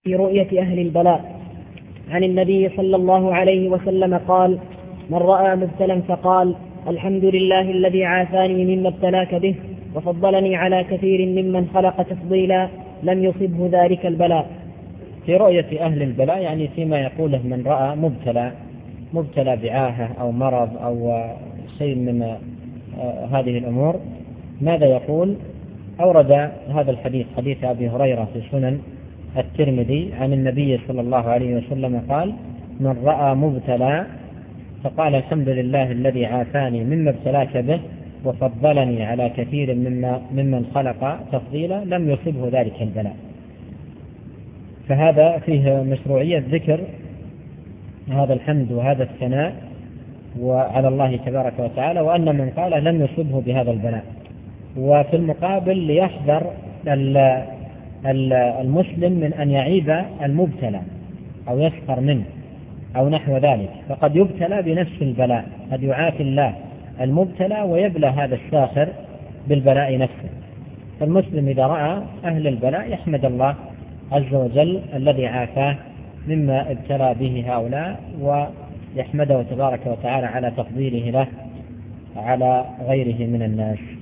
في رؤية أهل البلاء. عن النبي صلى الله عليه وسلم قال: من رأى مبتلا فقال: الحمد لله الذي عافاني مما ابتلاك به وفضلني على كثير ممن خلق تفضيلا، لم يصبه ذلك البلاء. في رؤية أهل البلاء يعني فيما يقوله من رأى مبتلى بعاهة أو مرض أو شيء من هذه الأمور، ماذا يقول؟ أورد هذا الحديث، حديث أبي هريرة في سنن الترمذي عن النبي صلى الله عليه وسلم قال: من رأى مبتلى فقال: الحمد لله الذي عافاني مما ابتلاك به وفضلني على كثير ممن خلق تفضيلا، لم يصبه ذلك البلاء. فهذا فيه مشروعية ذكر هذا الحمد وهذا الثناء وعلى الله تبارك وتعالى، وأن من قال لم يصبه بهذا البلاء. وفي المقابل ليحذر المسلم من أن يعيب المبتلى أو يسخر منه أو نحو ذلك، فقد يبتلى بنفس البلاء، قد يعافي الله المبتلى ويبلى هذا الساخر بالبلاء نفسه. فالمسلم إذا رأى أهل البلاء يحمد الله عز وجل الذي عافاه مما ابتلى به هؤلاء، ويحمده تبارك وتعالى على تفضيله له على غيره من الناس.